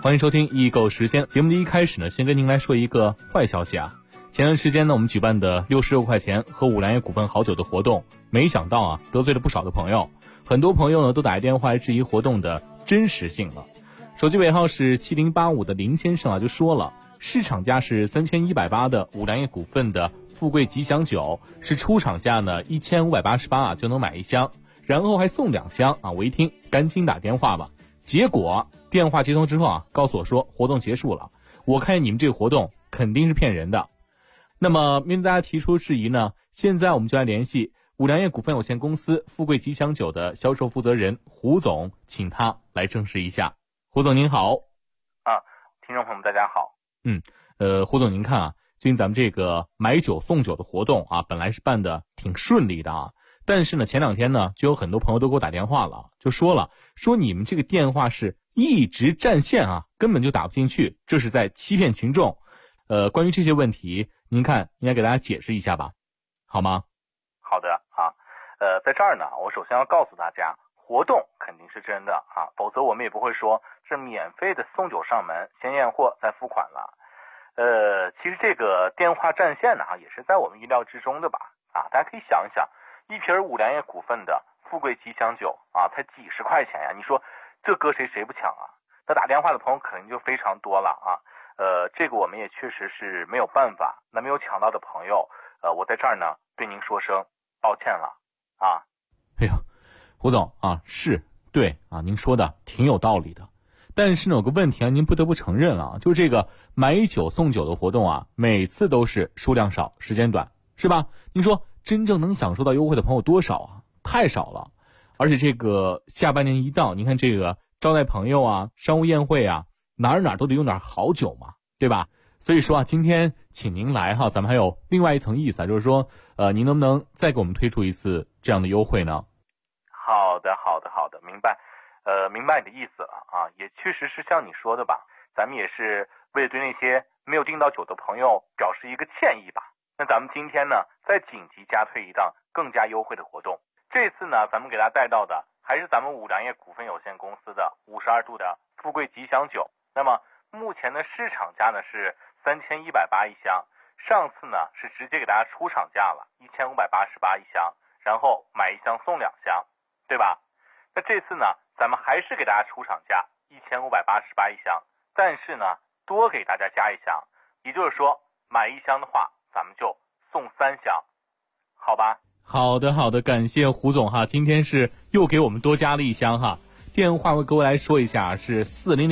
欢迎收听易购时间。节目的一开始呢，先跟您来说一个坏消息啊。前段时间呢，我们举办的66块钱喝五粮液股份好酒的活动，没想到啊，得罪了不少的朋友。很多朋友呢，都打电话来质疑活动的真实性了。手机尾号是7085的林先生啊，就说了，市场价是3180的五粮液股份的富贵吉祥酒，是出厂价呢1588啊就能买一箱，然后还送2箱啊。我一听，赶紧打电话吧。结果电话接通之后啊，告诉我说活动结束了。我看你们这个活动肯定是骗人的。那么面对大家提出质疑呢，现在我们就来联系五粮液股份有限公司富贵吉祥酒的销售负责人胡总，请他来证实一下。胡总您好。 听众朋友们大家好。 胡总您看啊，最近咱们这个买酒送酒的活动啊，本来是办的挺顺利的啊，但是呢前2天呢，就有很多朋友都给我打电话了，就说你们这个电话是一直占线啊，根本就打不进去，这是在欺骗群众。关于这些问题，您看应该给大家解释一下吧，好吗？ 好的啊，在这儿呢，我首先要告诉大家，活动肯定是真的啊，否则我们也不会说是免费的送酒上门，先验货再付款了。其实这个电话占线呢，也是在我们意料之中的吧？啊，大家可以想一想，一瓶五粮液股份的富贵吉祥酒啊，才几十块钱呀，你说这搁谁不抢啊？那打电话的朋友肯定就非常多了啊。这个我们也确实是没有办法。那没有抢到的朋友，我在这儿呢对您说声抱歉了啊。 哎呀，胡总啊，是对啊，您说的挺有道理的。但是呢，有个问题啊，您不得不承认啊，就是这个买酒送酒的活动啊，每次都是数量少，时间短，是吧？您说真正能享受到优惠的朋友多少啊？太少了。而且这个下半年一到，您看这个招待朋友啊，商务宴会啊，哪儿都得用点好酒嘛，对吧？所以说啊，今天请您来哈，咱们还有另外一层意思啊，就是说您能不能再给我们推出一次这样的优惠呢？ 好的，明白。明白你的意思了啊，也确实是像你说的吧，咱们也是为了对那些没有订到酒的朋友表示一个歉意吧。那咱们今天呢，再紧急加推一档更加优惠的活动。这次呢，咱们给大家带到的还是咱们五粮液股份有限公司的52度的富贵吉祥酒。那么目前的市场价呢是3180一箱，上次呢是直接给大家出厂价了1588一箱，然后买1箱送2箱，对吧？那这次呢，咱们还是给大家出厂价1588一箱，但是呢多给大家加1箱，也就是说买1箱的话，咱们就送3箱，好吧？ 好的，感谢胡总哈，今天是又给我们多加了1箱哈。电话我各位来说一下，是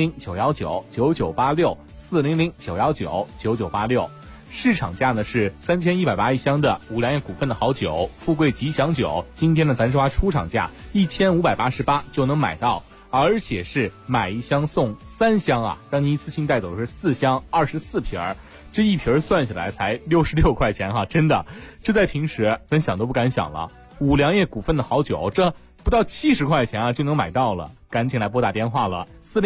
400-919-9986，400-919-9986。市场价呢是3180一箱的五粮液股份的好酒富贵吉祥酒，今天呢咱说出厂价1588就能买到，而且是买1箱送3箱啊，让您一次性带走的是4箱24瓶，这一瓶算下来才66块钱哈，真的，这在平时咱想都不敢想了。五粮液股份的好酒，这不到70块钱啊就能买到了，赶紧来拨打电话了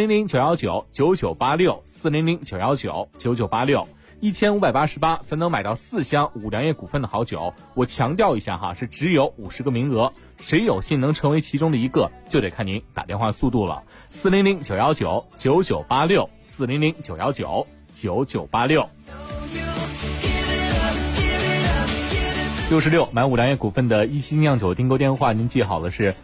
，400-919-9986，400-919-9986，1588才能买到4箱五粮液股份的好酒。我强调一下哈，是只有50个名额，谁有幸能成为其中的一个，就得看您打电话速度了。400-919-9986，400-919-9986。66买五粮液股份的一星酿酒订购电话，您记好了是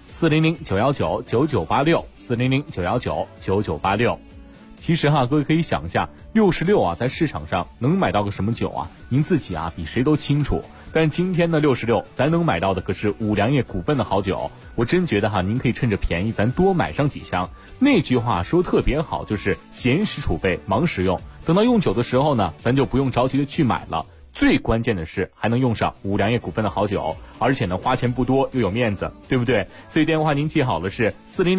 400-919-9986，400-919-9986。其实哈，各位可以想一下，66啊，在市场上能买到个什么酒啊？您自己啊，比谁都清楚。但是今天的66，咱能买到的可是五粮液股份的好酒。我真觉得哈，您可以趁着便宜，咱多买上几箱。那句话说特别好，就是闲时储备，忙时用。等到用酒的时候呢，咱就不用着急的去买了。最关键的是还能用上五粮液股份的好酒，而且呢花钱不多又有面子，对不对？所以电话您记好了是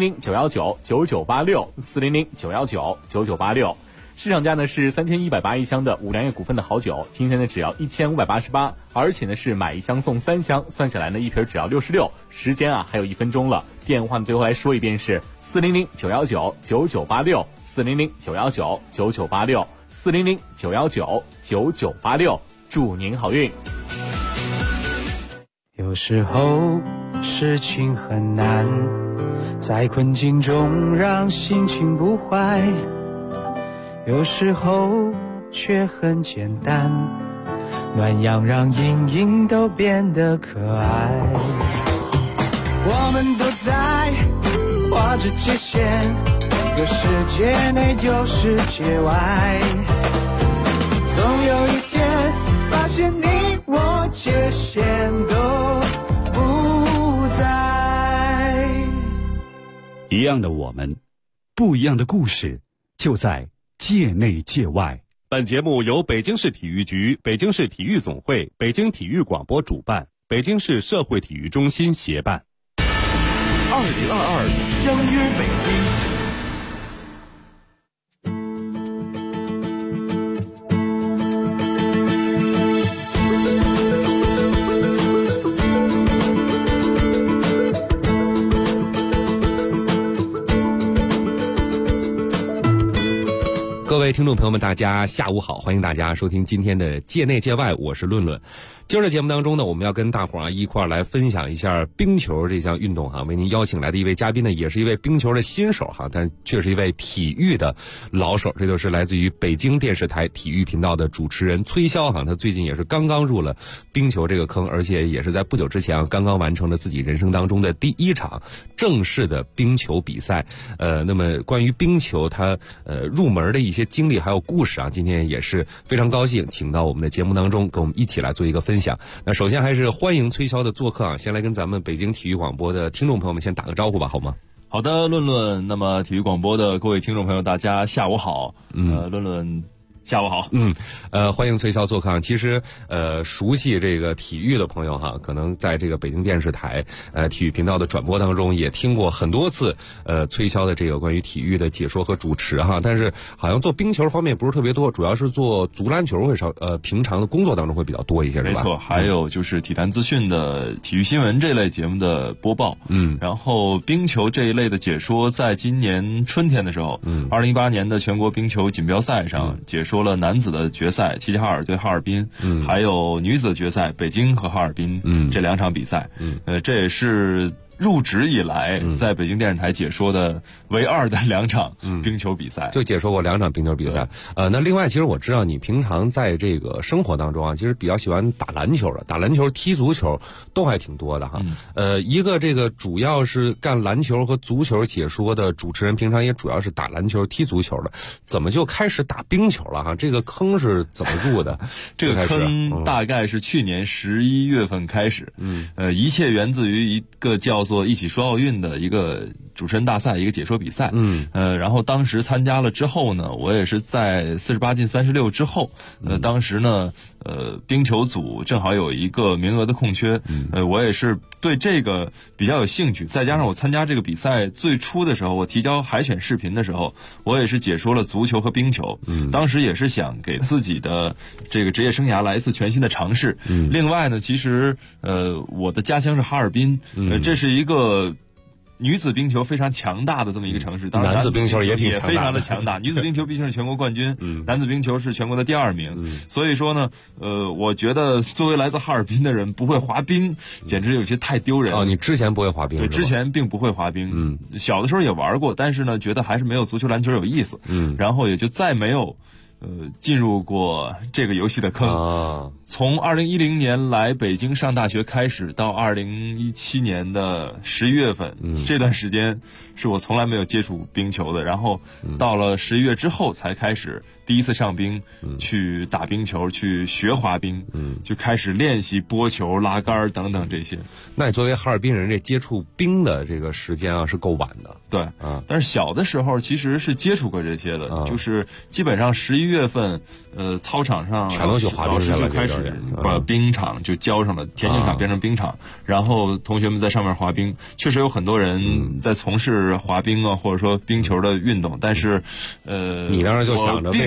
400-919-9986，400-919-9986。市场价呢是3180一箱的五粮液股份的好酒，今天呢只要1588，而且呢是买1箱送3箱，算下来呢一瓶只要66。时间啊还有1分钟了，电话呢最后来说一遍是400-919-9986，400-919-9986，400-919-9986。祝您好运。 有时候事情很难，在困境中让心情不坏， 有时候却很简单，暖阳让阴影都变得可爱。我们都在画着界限，有世界内有世界外，总有一天发现你我界限都不在。 一样的我们，不一样的故事，就在界内界外。 本节目由北京市体育局、北京市体育总会、北京体育广播主办，北京市社会体育中心协办。 2022相约北京。 各位听众朋友们，大家下午好，欢迎大家收听今天的界内界外，我是论论。今儿的节目当中呢，我们要跟大伙儿一块儿来分享一下冰球这项运动哈。为您邀请来的一位嘉宾呢，也是一位冰球的新手哈，但却是一位体育的老手，这就是来自于北京电视台体育频道的主持人崔潇哈。他最近也是刚刚入了冰球这个坑，而且也是在不久之前刚刚完成了自己人生当中的第一场正式的冰球比赛。那么关于冰球他入门的一些经历还有故事啊，今天也是非常高兴请到我们的节目当中，跟我们一起来做一个分享。那首先还是欢迎崔潇的做客啊，先来跟咱们北京体育广播的听众朋友们先打个招呼吧，好吗？ 好的，论论。那么体育广播的各位听众朋友，大家下午好。论论。下午好。 欢迎崔潇做客。其实熟悉这个体育的朋友哈，可能在这个北京电视台体育频道的转播当中也听过很多次崔潇的这个关于体育的解说和主持哈，但是好像做冰球方面不是特别多，主要是做足篮球会平常的工作当中会比较多一些，是吧？ 没错，还有就是体坛资讯的体育新闻这类节目的播报。然后冰球这一类的解说，在今年春天的时候，2018年的全国冰球锦标赛上解说了男子的决赛齐齐哈尔对哈尔滨，还有女子的决赛北京和哈尔滨，这两场比赛，这也是入职以来在北京电视台解说的唯二的两场冰球比赛， 就解说过两场冰球比赛。那另外其实我知道你平常在这个生活当中啊，其实比较喜欢打篮球的，打篮球踢足球都还挺多的哈。一个这个主要是干篮球和足球解说的主持人，平常也主要是打篮球踢足球的，怎么就开始打冰球了哈？这个坑是怎么入的？ 这个坑大概是去年11月份开始。一切源自于一个叫做一起说奥运的一个主持人大赛，一个解说比赛。然后当时参加了之后呢，我也是在48进36之后，当时呢冰球组正好有一个名额的空缺，我也是对这个比较有兴趣，再加上我参加这个比赛最初的时候，我提交海选视频的时候，我也是解说了足球和冰球。当时也是想给自己的这个职业生涯来一次全新的尝试。另外呢，其实我的家乡是哈尔滨，这是一个女子冰球非常强大的这么一个城市，当然男子冰球也挺强大的， 非常的强大。女子冰球毕竟是全国冠军，男子冰球是全国的第2名。所以说呢，我觉得作为来自哈尔滨的人，不会滑冰，简直有些太丢人。 你之前不会滑冰？ 对，之前并不会滑冰。小的时候也玩过，但是呢，觉得还是没有足球、篮球有意思。然后也就再没有进入过这个游戏的坑。从2010年来北京上大学开始，到2017年的11月份，这段时间是我从来没有接触冰球的。然后到了11月之后才开始第一次上冰，去打冰球，去学滑冰，就开始练习拨球、拉杆等等这些。 那你作为哈尔滨人，这接触冰的这个时间啊是够晚的。 对，但是小的时候其实是接触过这些的，就是基本上11月份，操场上全都去滑冰去了， 就开始把冰场就浇上了，田径场变成冰场，然后同学们在上面滑冰。确实有很多人在从事滑冰啊，或者说冰球的运动，但是你当时就想着为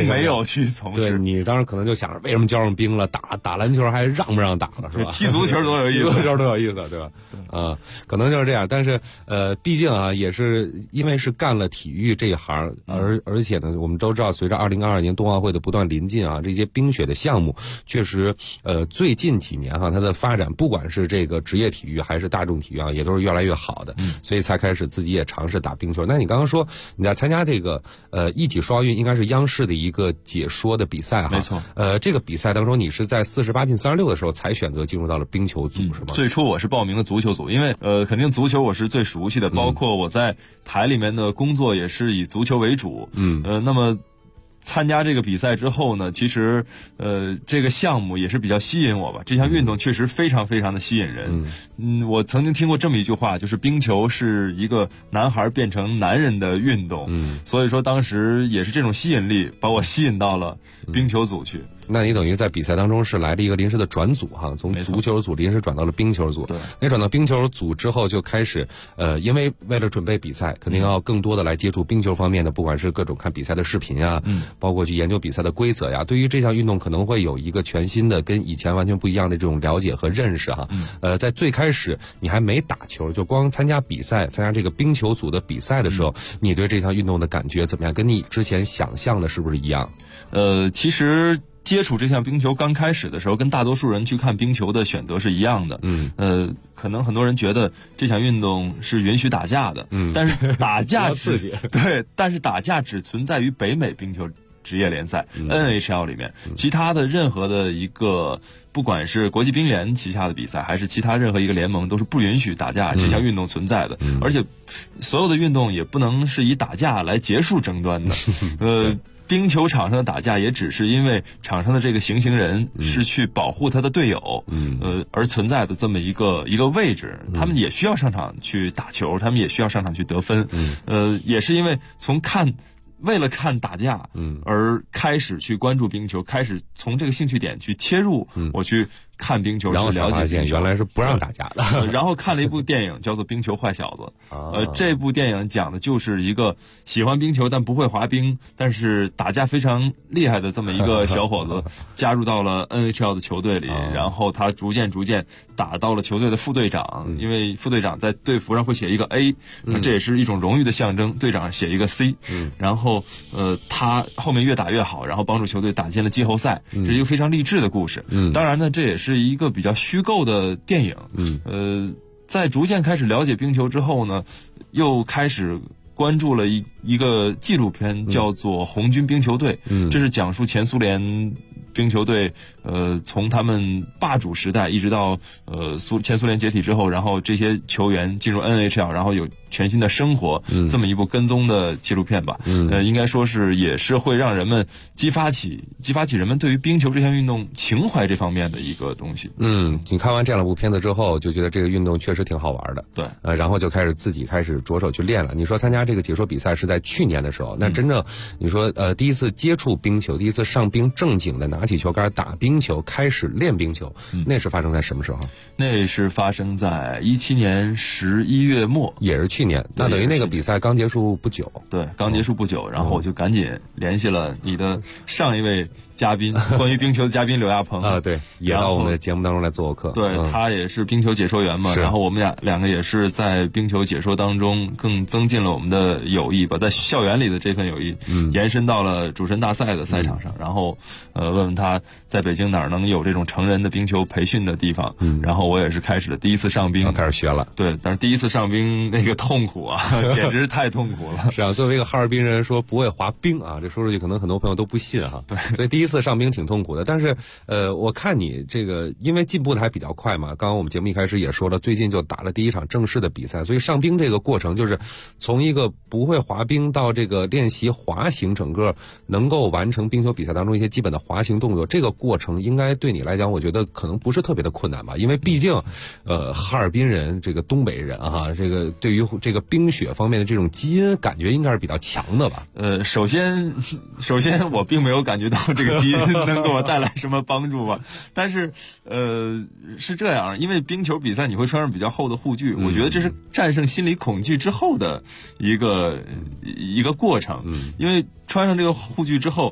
没有去从事。 对，你当时可能就想着为什么交上兵了，打篮球还让不让打了，是吧？ 踢足球多有意思， 踢足球多有意思，对吧？可能就是这样。但是毕竟啊，也是因为是干了体育这一行，而且呢，我们都知道，随着2022年冬奥会的不断临近啊，这些冰雪的项目确实最近几年哈，它的发展不管是这个职业体育还是大众体育啊，也都是越来越好的，所以才开始自己也尝试打冰球。那你刚刚说你在参加这个一起说奥运，应该是央视的一个解说的比赛哈， 没错。 这个比赛当中，你是在48进36的时候才选择进入到了冰球组，是吗？ 最初我是报名的足球组，因为肯定足球我是最熟悉的，包括我在台里面的工作也是以足球为主。那么参加这个比赛之后呢，其实这个项目也是比较吸引我吧。这项运动确实非常非常的吸引人。我曾经听过这么一句话，就是冰球是一个男孩变成男人的运动。所以说当时也是这种吸引力把我吸引到了冰球组去。 那你等于在比赛当中是来了一个临时的转组哈，从足球组临时转到了冰球组。 对， 那转到冰球组之后就开始因为为了准备比赛，肯定要更多的来接触冰球方面的，不管是各种看比赛的视频啊，包括去研究比赛的规则呀，对于这项运动可能会有一个全新的跟以前完全不一样的这种了解和认识哈。在最开始你还没打球，就光参加比赛，参加这个冰球组的比赛的时候，你对这项运动的感觉怎么样？跟你之前想象的是不是一样？ 其实接触这项冰球刚开始的时候，跟大多数人去看冰球的选择是一样的。可能很多人觉得这项运动是允许打架的，但是打架刺激。 对，但是打架只存在于北美冰球职业联赛 NHL 里面，其他的任何的一个，不管是国际冰联旗下的比赛，还是其他任何一个联盟，都是不允许打架这项运动存在的。而且所有的运动也不能是以打架来结束争端的。冰球场上的打架也只是因为场上的这个行刑人是去保护他的队友，而存在的这么一个位置，他们也需要上场去打球，他们也需要上场去得分，也是因为为了看打架，而开始去关注冰球，开始从这个兴趣点去切入，我去看冰球， 然后才发现原来是不让打架的。 然后看了一部电影叫做《冰球坏小子》，这部电影讲的就是一个喜欢冰球但不会滑冰，但是打架非常厉害的这么一个小伙子，加入到了 NHL 的球队里，然后他逐渐打到了球队的副队长，因为副队长在队服上会写一个 A，这也是一种荣誉的象征，队长写一个 C，然后他后面越打越好，然后帮助球队打进了季后赛，这是一个非常励志的故事。当然呢，这也是一个比较虚构的电影。在逐渐开始了解冰球之后呢，又开始关注了一个纪录片，叫做《红军冰球队》。这是讲述前苏联冰球队从他们霸主时代一直到前苏联解体之后，然后这些球员进入 NHL， 然后有全新的生活，这么一部跟踪的纪录片吧。应该说是也是会让人们激发起人们对于冰球这项运动情怀这方面的一个东西。 你看完这样部片子之后，就觉得这个运动确实挺好玩的。 对， 然后就自己开始着手去练了。你说参加这个解说比赛是在去年的时候，那真正你说第一次接触冰球，第一次上冰正经的拿起球杆打冰球，开始练冰球，那是发生在什么时候？ 那是发生在17年11月末， 也是去年。那等于那个比赛刚结束不久。 对，刚结束不久，然后我就赶紧联系了你的上一位嘉宾，关于冰球的嘉宾刘亚鹏啊，对，也到我们的节目当中来做客。 对，他也是冰球解说员嘛，然后我们两个也是在冰球解说当中更增进了我们的友谊吧，在校园里的这份友谊延伸到了主持人大赛的赛场上，然后问问他在北京哪儿能有这种成人的冰球培训的地方，然后我也是开始了第一次上冰， 开始学了。 对，但是第一次上冰那个痛苦啊，简直是太痛苦了。 是啊，作为一个哈尔滨人说不会滑冰啊，这说出去可能很多朋友都不信哈。对，所以第一次上冰挺痛苦的。但是我看你这个因为进步的还比较快嘛，刚刚我们节目一开始也说了，最近就打了第一场正式的比赛，所以上冰这个过程就是从一个不会滑冰到这个练习滑行，整个能够完成冰球比赛当中一些基本的滑行动作，这个过程应该对你来讲，我觉得可能不是特别的困难吧，因为毕竟哈尔滨人这个东北人啊，这个对于这个冰雪方面的这种基因感觉应该是比较强的吧。 首先我并没有感觉到这个基因能给我带来什么帮助吧，但是是这样，因为冰球比赛你会穿上比较厚的护具，我觉得这是战胜心理恐惧之后的一个过程，因为穿上这个护具之后，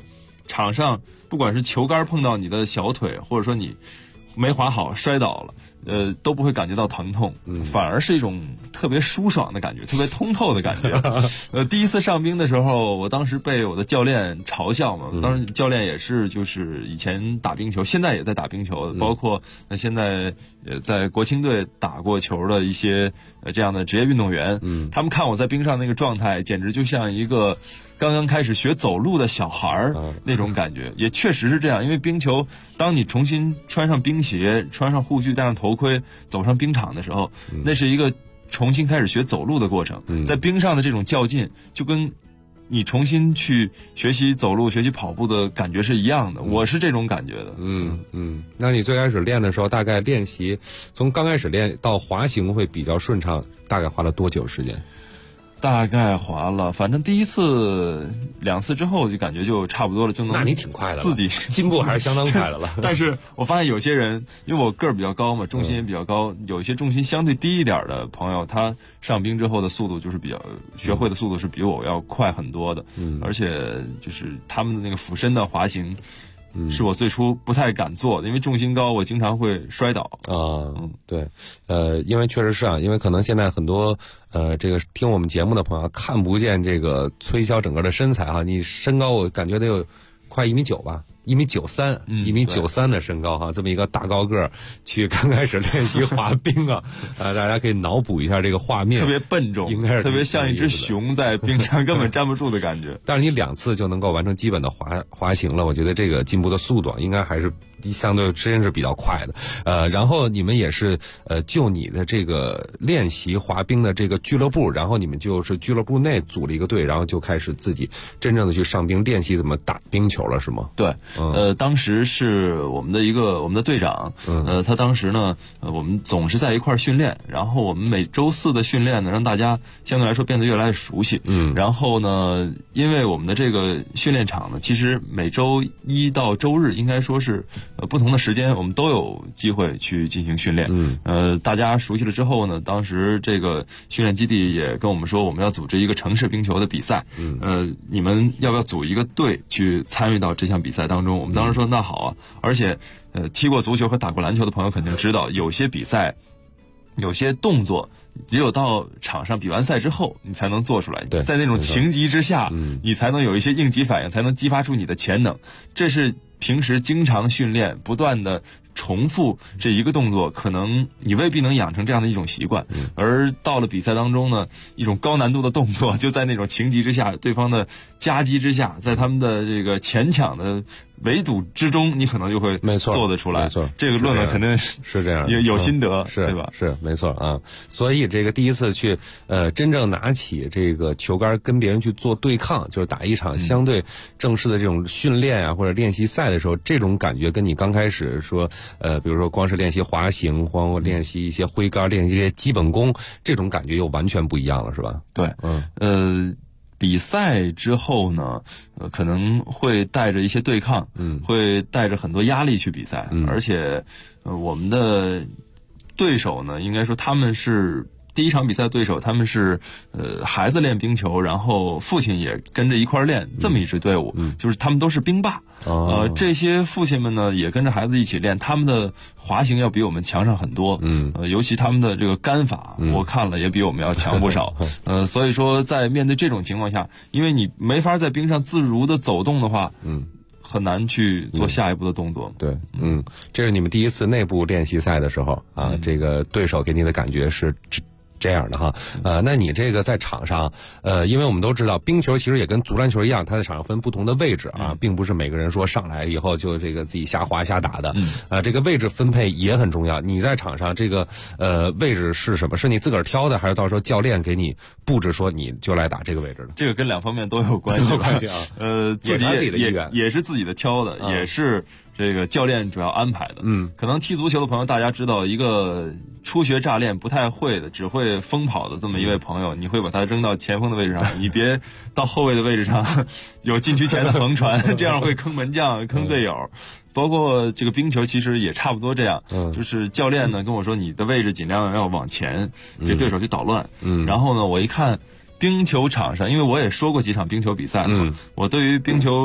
场上不管是球杆碰到你的小腿，或者说你没滑好摔倒了，都不会感觉到疼痛，反而是一种特别舒爽的感觉，特别通透的感觉。第一次上冰的时候，我当时被我的教练嘲笑嘛，当时教练也是就是以前打冰球，现在也在打冰球，包括现在在国青队打过球的一些这样的职业运动员，他们看我在冰上那个状态，简直就像一个刚刚开始学走路的小孩儿那种感觉，也确实是这样。因为冰球，当你重新穿上冰鞋、穿上护具、戴上头盔，走上冰场的时候，那是一个重新开始学走路的过程。在冰上的这种较劲，就跟你重新去学习走路、学习跑步的感觉是一样的。我是这种感觉的。 那你最开始练的时候，大概练习从刚开始练到滑行会比较顺畅，大概花了多久时间？ 大概滑了，反正第一次、2次之后就感觉就差不多了，就能。 那你挺快的， 自己进步还是相当快的了。 但是我发现有些人，因为我个儿比较高嘛，重心也比较高，有一些重心相对低一点的朋友，他上冰之后的速度就是学会的速度是比我要快很多的。而且就是他们的那个俯身的滑行。是我最初不太敢做的，因为重心高，我经常会摔倒。 对，因为确实是啊，因为可能现在很多这个听我们节目的朋友看不见这个崔潇整个的身材啊，你身高我感觉得有快1.9米吧。1.93米的身高哈，这么一个大高个儿去刚开始练习滑冰啊，大家可以脑补一下这个画面， 特别笨重， 应该是特别像一只熊在冰上根本站不住的感觉。 但是你2次就能够完成基本的滑行了，我觉得这个进步的速度应该还是相对真是比较快的。然后你们也是就你的这个练习滑冰的这个俱乐部，然后你们就是俱乐部内组了一个队，然后就开始自己真正的去上冰练习怎么打冰球了，是吗？ 对。当时是我们的队长，他当时呢，我们总是在一块儿训练，然后我们每周4的训练呢，让大家相对来说变得越来越熟悉。然后呢，因为我们的这个训练场呢，其实每周1到周日应该说是不同的时间，我们都有机会去进行训练。大家熟悉了之后呢，当时这个训练基地也跟我们说，我们要组织一个城市冰球的比赛。你们要不要组一个队去参与到这项比赛当中？我们当时说那好啊，而且踢过足球和打过篮球的朋友肯定知道，有些比赛有些动作只有到场上比完赛之后你才能做出来，在那种情急之下你才能有一些应急反应，才能激发出你的潜能。这是平时经常训练不断的重复这一个动作，可能你未必能养成这样的一种习惯，而到了比赛当中呢，一种高难度的动作就在那种情急之下，对方的夹击之下，在他们的这个前抢的围堵之中，你可能就会做得出来。 没错， 这个论呢肯定是这样， 有心得， 是对吧？ 是没错啊。所以这个第一次去真正拿起这个球杆跟别人去做对抗，就是打一场相对正式的这种训练啊或者练习赛的时候，这种感觉跟你刚开始说比如说光是练习滑行，光练习一些挥杆，练习一些基本功，这种感觉又完全不一样了，是吧？ 对，比赛之后呢，可能会带着一些对抗，会带着很多压力去比赛，而且我们的对手呢，应该说他们是第一场比赛的对手，他们是孩子练冰球，然后父亲也跟着一块练，这么一支队伍，就是他们都是冰霸。这些父亲们呢也跟着孩子一起练，他们的滑行要比我们强上很多，尤其他们的这个杆法，我看了也比我们要强不少。所以说在面对这种情况下，因为你没法在冰上自如的走动的话，很难去做下一步的动作。 对，这是你们第一次内部练习赛的时候啊，这个对手给你的感觉是这样的哈，那你这个在场上，因为我们都知道冰球其实也跟足篮球一样，它在场上分不同的位置啊，并不是每个人说上来以后就这个自己瞎滑瞎打的，这个位置分配也很重要。你在场上这个位置是什么？是你自个儿挑的，还是到时候教练给你布置说你就来打这个位置的？ 这个跟2方面都有关系， 啊。 自己也是自己的挑的，也是这个教练主要安排的。可能踢足球的朋友大家知道，一个初学乍练不太会的，只会疯跑的这么一位朋友，你会把他扔到前锋的位置上，你别到后卫的位置上有禁区前的横传，这样会坑门将坑队友。包括这个冰球其实也差不多这样，就是教练呢跟我说你的位置尽量要往前，给对手去捣乱。然后呢我一看冰球场上，因为我也说过几场冰球比赛，我对于冰球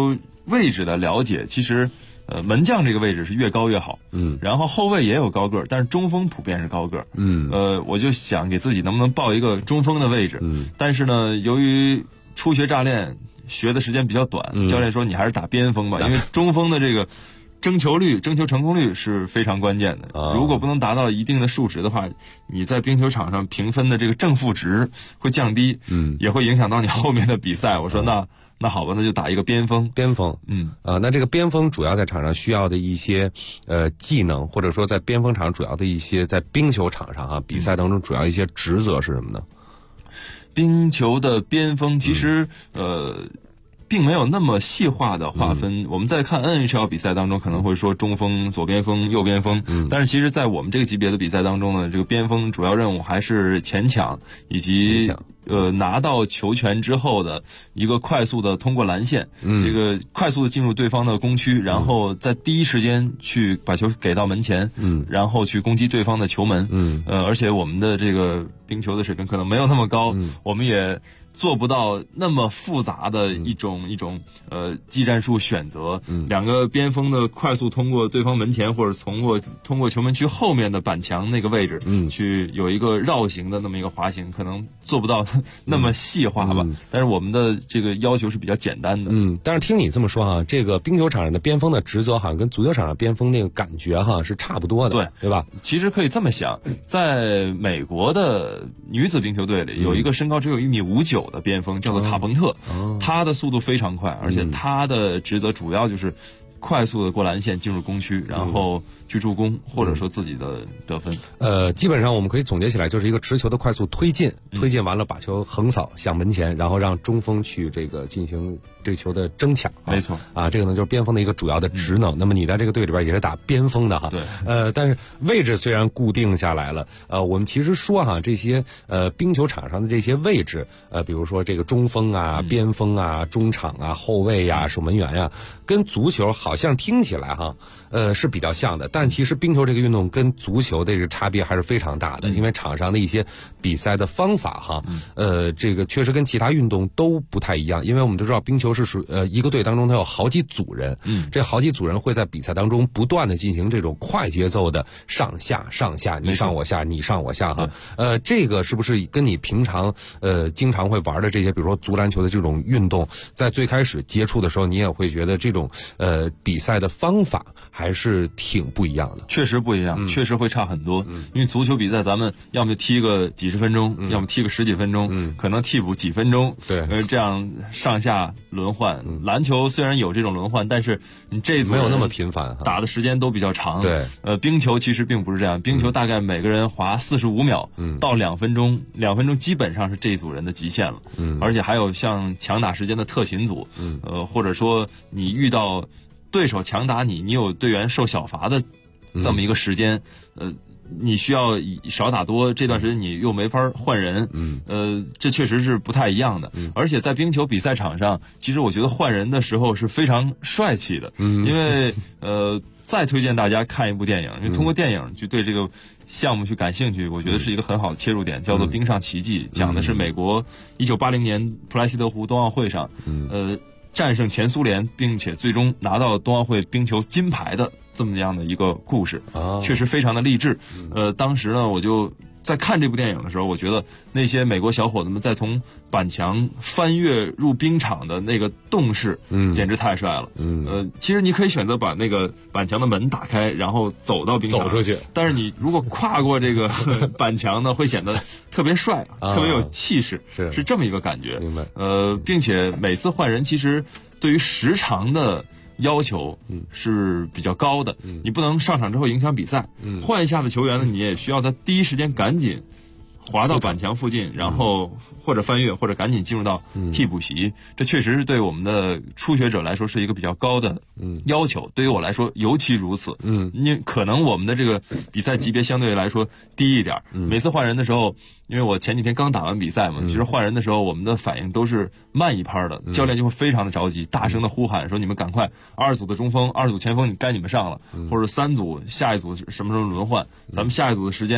位置的了解，其实门将这个位置是越高越好，然后后卫也有高个儿，但是中锋普遍是高个儿，我就想给自己能不能报一个中锋的位置，但是呢，由于初学乍练，学的时间比较短，教练说你还是打边锋吧，因为中锋的这个争球成功率是非常关键的。如果不能达到一定的数值的话，你在冰球场上评分的这个正负值会降低，也会影响到你后面的比赛。我说那好吧，那就打一个边锋。 那这个边锋主要在场上需要的一些技能，或者说在边锋场主要的一些在冰球场上比赛当中主要一些职责是什么呢？ 冰球的边锋其实并没有那么细化的划分。我们在看 NHL 比赛当中可能会说中锋、左边锋、右边锋，但是其实在我们这个级别的比赛当中呢，这个边锋主要任务还是前抢以及拿到球权之后的一个快速的通过蓝线，这个快速的进入对方的攻区，然后在第一时间去把球给到门前，然后去攻击对方的球门，而且我们的这个冰球的水平可能没有那么高，我们也做不到那么复杂的一种技战术选择，两个边锋的快速通过对方门前或者通过球门区后面的板墙那个位置，去有一个绕行的那么一个滑行，可能做不到那么细化吧，但是我们的这个要求是比较简单的。 但是听你这么说这个冰球场上的边锋的职责好像跟足球场上边锋那个感觉是差不多的，对吧？ 其实可以这么想，在美国的女子冰球队里有一个身高只有1.59米的边锋，叫做卡彭特，他的速度非常快，而且他的职责主要就是快速的过蓝线进入攻区，然后去助攻或者说自己的得分。 基本上我们可以总结起来就是一个持球的快速推进，推进完了把球横扫向门前，然后让中锋去这个进行对球的争抢。 没错这个呢就是边锋的一个主要的职能。那么你在这个队里边也是打边锋的对。 但是位置虽然固定下来了，我们其实说这些冰球场上的这些位置，比如说这个中锋边锋中场后卫守门员跟足球好像听起来是比较像的，但其实冰球这个运动跟足球的这个差别还是非常大的，因为场上的一些比赛的方法这个确实跟其他运动都不太一样。因为我们都知道冰球是属一个队当中它有好几组人，这好几组人会在比赛当中不断的进行这种快节奏的上下你上我下你上我下这个是不是跟你平常经常会玩的这些比如说足篮球的这种运动，在最开始接触的时候你也会觉得这种比赛的方法还是挺不一样的？ 确实不一样，确实会差很多。因为足球比赛咱们要么就踢个几十分钟，要么踢个十几分钟，可能替补几分钟， 对， 这样上下轮换。篮球虽然有这种轮换，但是你这一组没有那么频繁， 打的时间都比较长。 对， 冰球其实并不是这样，冰球大概每个人滑45秒到2分钟，2分钟基本上是这一组人的极限了。而且还有像强打时间的特勤组，或者说你遇到对手强打你有队员受小罚的这么一个时间，你需要少打多，这段时间你又没法换人，这确实是不太一样的。而且在冰球比赛场上，其实我觉得换人的时候是非常帅气的，因为再推荐大家看一部电影，因为通过电影去对这个项目去感兴趣，我觉得是一个很好的切入点，叫做《冰上奇迹》，讲的是美国1980年普莱希德湖冬奥会上，战胜前苏联，并且最终拿到冬奥会冰球金牌的这么样的一个故事，确实非常的励志。当时呢，我就在看这部电影的时候，我觉得那些美国小伙子们在从板墙翻越入冰场的那个动势，简直太帅了。其实你可以选择把那个板墙的门打开，然后走到冰场走出去， 但是你如果跨过这个板墙呢，会显得特别帅，特别有气势，是这么一个感觉。 明白。 并且每次换人，其实对于时长的要求是比较高的，你不能上场之后影响比赛。换一下的球员呢，你也需要在第一时间赶紧滑到板墙附近，然后或者翻越，或者赶紧进入到替补席。这确实是对我们的初学者来说是一个比较高的要求，对于我来说尤其如此。你可能我们的这个比赛级别相对来说低一点，每次换人的时候，因为我前几天刚打完比赛嘛，其实换人的时候我们的反应都是慢一拍的，教练就会非常的着急，大声的呼喊说你们赶快2组的中锋、2组前锋该你们上了，或者3组下一组什么时候轮换，咱们下一组的时间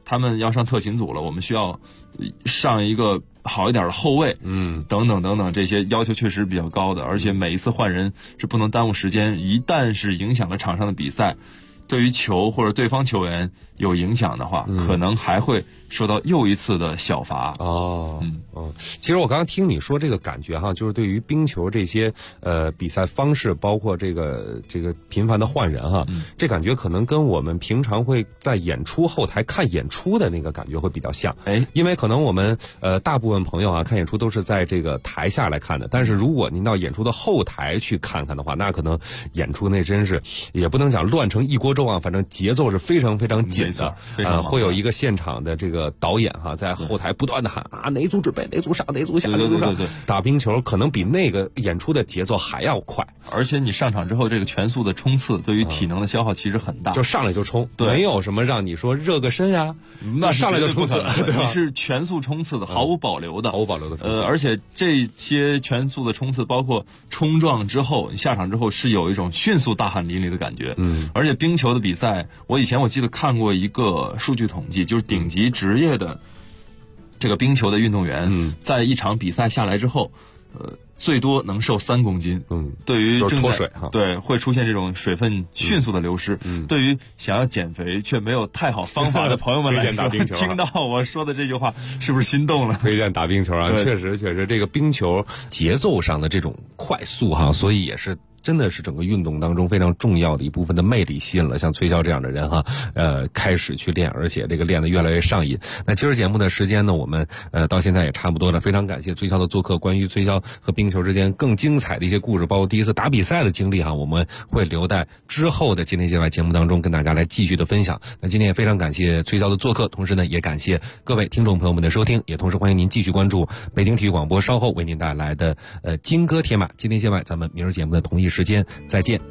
他们要上特勤组了，我们需要上一个好一点的后卫，等等等等，这些要求确实比较高的，而且每一次换人是不能耽误时间，一旦是影响了场上的比赛，对于球或者对方球员有影响的话，可能还会受到又一次的小罚。 其实我刚刚听你说这个感觉哈，就是对于冰球这些比赛方式，包括这个频繁的换人哈，这感觉可能跟我们平常会在演出后台看演出的那个感觉会比较像。因为可能我们大部分朋友啊看演出都是在这个台下来看的，但是如果您到演出的后台去看看的话，那可能演出那真是也不能讲乱成一锅粥啊，反正节奏是非常非常紧的。会有一个现场的这个导演哈，在后台不断的喊啊，哪组准备，哪组上，哪组下，哪组上。打冰球可能比那个演出的节奏还要快， 而且你上场之后，这个全速的冲刺对于体能的消耗其实很大， 就上来就冲，没有什么让你说热个身呀， 那上来就冲刺， 你是全速冲刺的，毫无保留的， 毫无保留的冲刺。 而且这些全速的冲刺，包括冲撞之后，你下场之后是有一种迅速大汗淋漓的感觉。而且冰球的比赛，我记得看过一个数据统计，就是顶级职业的这个冰球的运动员，在一场比赛下来之后，最多能瘦3公斤。对于就是脱水对，会出现这种水分迅速的流失。对于想要减肥却没有太好方法的朋友们来说，听到我说的这句话，是不是心动了？ 推荐打冰球啊！确实，这个冰球节奏上的这种快速哈，所以也是。真的是整个运动当中非常重要的一部分的魅力吸引了像崔潇这样的人哈，开始去练，而且这个练得越来越上瘾。那今儿节目的时间呢，我们到现在也差不多了，非常感谢崔潇的做客，关于崔潇和冰球之间更精彩的一些故事，包括第一次打比赛的经历哈，我们会留在之后的今天界外节目当中跟大家来继续的分享。那今天也非常感谢崔潇的做客，同时呢也感谢各位听众朋友们的收听，也同时欢迎您继续关注北京体育广播稍后为您带来的金戈铁马。今天界外咱们明儿节目的同一时间再见。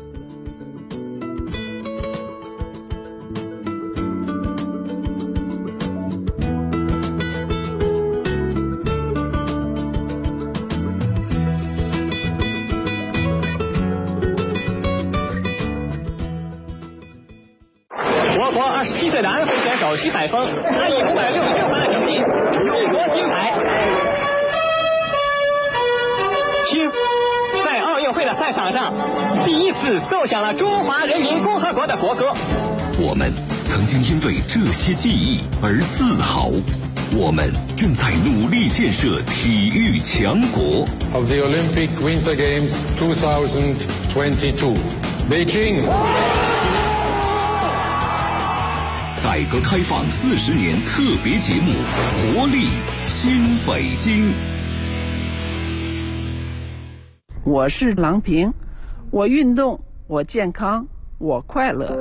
我国27岁的安徽选手徐海峰，他以566分的成绩荣夺金牌。听。在奥运会的赛场上，第一次奏响了中华人民共和国的国歌。 我们曾经因为这些记忆而自豪，我们正在努力建设体育强国。 Of the Olympic Winter Games 2022, Beijing. 改革开放40年特别节目，活力新北京。 我是郎平，我运动，我健康，我快乐。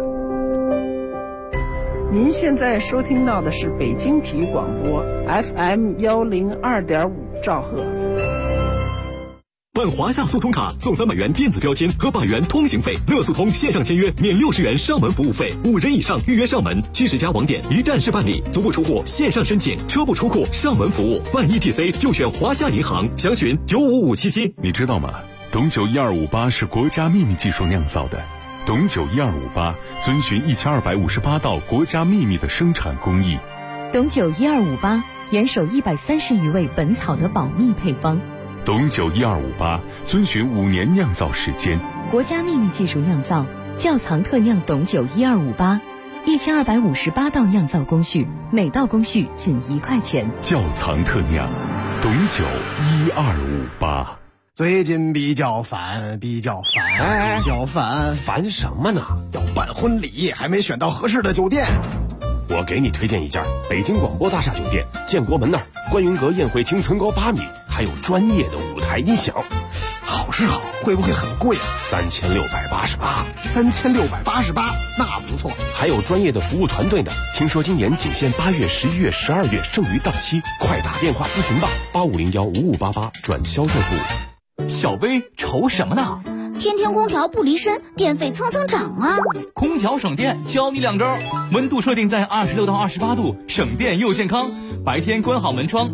您现在收听到的是北京体育广播 FM 102.5兆赫。 办华夏速通卡送300元电子标签和8元通行费，乐速通线上签约免60元上门服务费，5人以上预约上门，70家网点一站式办理，足不出户线上申请，车不出库上门服务，办 ETC 就选华夏银行，详询95577。 你知道吗？董酒1258是国家秘密技术酿造的，董酒1258遵循1258道国家秘密的生产工艺。 董酒1258严守130余位本草的保密配方。 董酒1258遵循5年酿造时间， 国家秘密技术酿造，窖藏特酿董酒1258，1258道酿造工序，每道工序仅1块钱。 窖藏特酿，董酒1258。 最近比较烦， 烦什么呢？ 要办婚礼，还没选到合适的酒店。 我给你推荐一家北京广播大厦酒店，建国门那儿，观云阁宴会厅层高8米，还有专业的舞台音响。 好是好，会不会很贵啊 ？3688。 3688，那不错。 还有专业的服务团队呢。听说今年仅限8月、11月、12月，剩余到期，快打电话咨询吧，85015588转销售部。 小薇愁什么呢？ 天天空调不离身，电费蹭蹭涨啊！ 空调省电，教你2招：温度设定在26到28度，省电又健康。白天关好门窗。